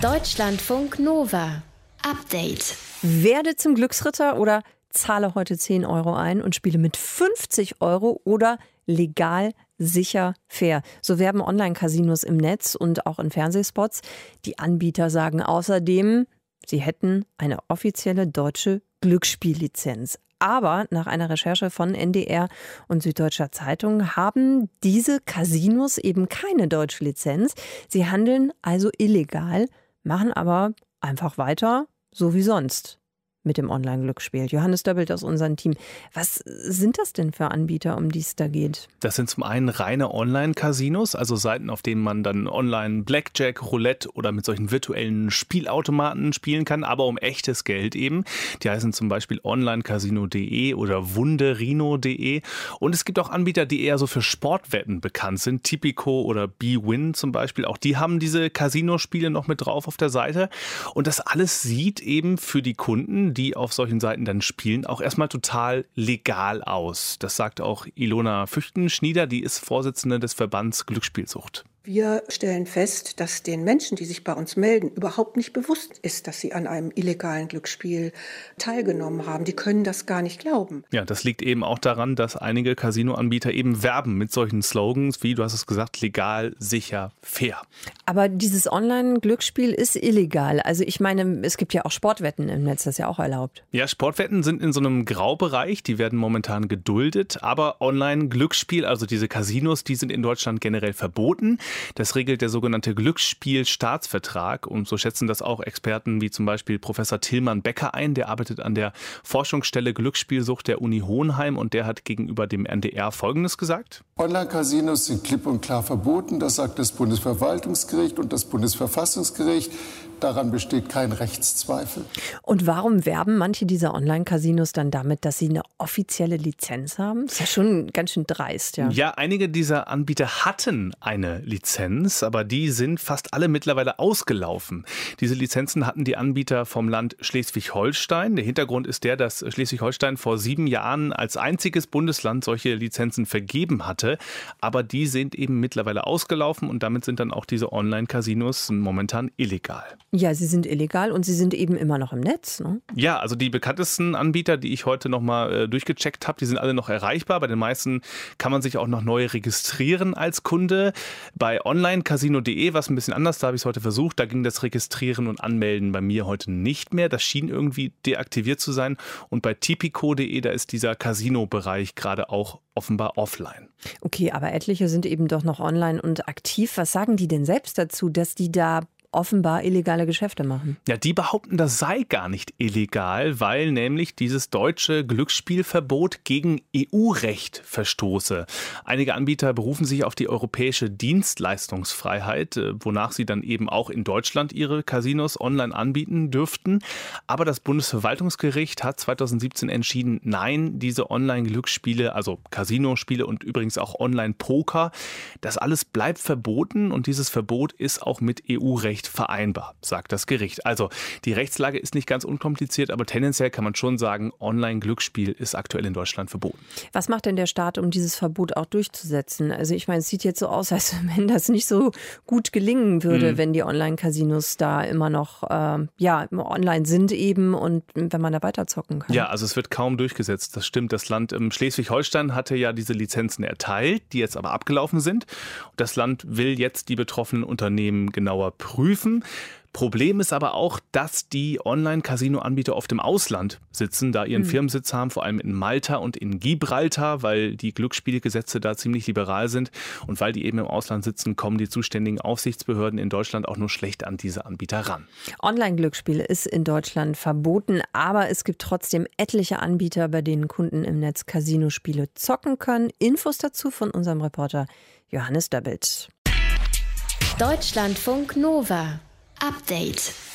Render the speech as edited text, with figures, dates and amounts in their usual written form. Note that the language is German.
Deutschlandfunk Nova. Update. Werde zum Glücksritter oder zahle heute 10 Euro ein und spiele mit 50 Euro oder legal, sicher, fair. So werben Online-Casinos im Netz und auch in Fernsehspots. Die Anbieter sagen außerdem, sie hätten eine offizielle deutsche Glücksspiellizenz. Aber nach einer Recherche von NDR und Süddeutscher Zeitung haben diese Casinos eben keine deutsche Lizenz. Sie handeln also illegal, machen aber einfach weiter, so wie sonst mit dem Online-Glücksspiel. Johannes Döbbelt aus unserem Team. Was sind das denn für Anbieter, um die es da geht? Das sind zum einen reine Online-Casinos, also Seiten, auf denen man dann online Blackjack, Roulette oder mit solchen virtuellen Spielautomaten spielen kann, aber um echtes Geld eben. Die heißen zum Beispiel onlinecasino.de oder wunderino.de. Und es gibt auch Anbieter, die eher so für Sportwetten bekannt sind. Tipico oder bwin zum Beispiel. Auch die haben diese Casinospiele noch mit drauf auf der Seite. Und das alles sieht eben für die Kunden, die auf solchen Seiten dann spielen, auch erstmal total legal aus. Das sagt auch Ilona Füchtenschnieder, die ist Vorsitzende des Verbands Glücksspielsucht. Wir stellen fest, dass den Menschen, die sich bei uns melden, überhaupt nicht bewusst ist, dass sie an einem illegalen Glücksspiel teilgenommen haben. Die können das gar nicht glauben. Ja, das liegt eben auch daran, dass einige Casinoanbieter eben werben mit solchen Slogans wie, du hast es gesagt, legal, sicher, fair. Aber dieses Online-Glücksspiel ist illegal. Also ich meine, es gibt ja auch Sportwetten im Netz, das ist ja auch erlaubt. Ja, Sportwetten sind in so einem Graubereich, die werden momentan geduldet. Aber Online-Glücksspiel, also diese Casinos, die sind in Deutschland generell verboten. Das regelt der sogenannte Glücksspielstaatsvertrag und so schätzen das auch Experten wie zum Beispiel Professor Tilman Becker ein. Der arbeitet an der Forschungsstelle Glücksspielsucht der Uni Hohenheim und der hat gegenüber dem NDR Folgendes gesagt. Online-Casinos sind klipp und klar verboten, das sagt das Bundesverwaltungsgericht und das Bundesverfassungsgericht. Daran besteht kein Rechtszweifel. Und warum werben manche dieser Online-Casinos dann damit, dass sie eine offizielle Lizenz haben? Das ist ja schon ganz schön dreist, ja. Ja, einige dieser Anbieter hatten eine Lizenz, aber die sind fast alle mittlerweile ausgelaufen. Diese Lizenzen hatten die Anbieter vom Land Schleswig-Holstein. Der Hintergrund ist der, dass Schleswig-Holstein vor 7 Jahren als einziges Bundesland solche Lizenzen vergeben hatte. Aber die sind eben mittlerweile ausgelaufen und damit sind dann auch diese Online-Casinos momentan illegal. Ja, sie sind illegal und sie sind eben immer noch im Netz, ne? Ja, also die bekanntesten Anbieter, die ich heute nochmal durchgecheckt habe, die sind alle noch erreichbar. Bei den meisten kann man sich auch noch neu registrieren als Kunde. Bei onlinecasino.de, was ein bisschen anders, da habe ich es heute versucht, da ging das Registrieren und Anmelden bei mir heute nicht mehr. Das schien irgendwie deaktiviert zu sein. Und bei tipico.de, da ist dieser Casino-Bereich gerade auch offenbar offline. Okay, aber etliche sind eben doch noch online und aktiv. Was sagen die denn selbst dazu, dass die da offenbar illegale Geschäfte machen? Ja, die behaupten, das sei gar nicht illegal, weil nämlich dieses deutsche Glücksspielverbot gegen EU-Recht verstoße. Einige Anbieter berufen sich auf die europäische Dienstleistungsfreiheit, wonach sie dann eben auch in Deutschland ihre Casinos online anbieten dürften. Aber das Bundesverwaltungsgericht hat 2017 entschieden, nein, diese Online-Glücksspiele, also Casinospiele und übrigens auch Online-Poker, das alles bleibt verboten und dieses Verbot ist auch mit EU-Recht vereinbar, sagt das Gericht. Also die Rechtslage ist nicht ganz unkompliziert, aber tendenziell kann man schon sagen, Online-Glücksspiel ist aktuell in Deutschland verboten. Was macht denn der Staat, um dieses Verbot auch durchzusetzen? Also ich meine, es sieht jetzt so aus, als wenn das nicht so gut gelingen würde, wenn die Online-Casinos da immer noch online sind eben und wenn man da weiter zocken kann. Ja, also es wird kaum durchgesetzt, das stimmt. Das Land Schleswig-Holstein hatte ja diese Lizenzen erteilt, die jetzt aber abgelaufen sind. Das Land will jetzt die betroffenen Unternehmen genauer prüfen. Problem ist aber auch, dass die Online-Casino-Anbieter oft im Ausland sitzen, da ihren Firmensitz haben, vor allem in Malta und in Gibraltar, weil die Glücksspielgesetze da ziemlich liberal sind. Und weil die eben im Ausland sitzen, kommen die zuständigen Aufsichtsbehörden in Deutschland auch nur schlecht an diese Anbieter ran. Online-Glücksspiel ist in Deutschland verboten, aber es gibt trotzdem etliche Anbieter, bei denen Kunden im Netz Casinospiele zocken können. Infos dazu von unserem Reporter Johannes Döbbelt. Deutschlandfunk Nova. Update.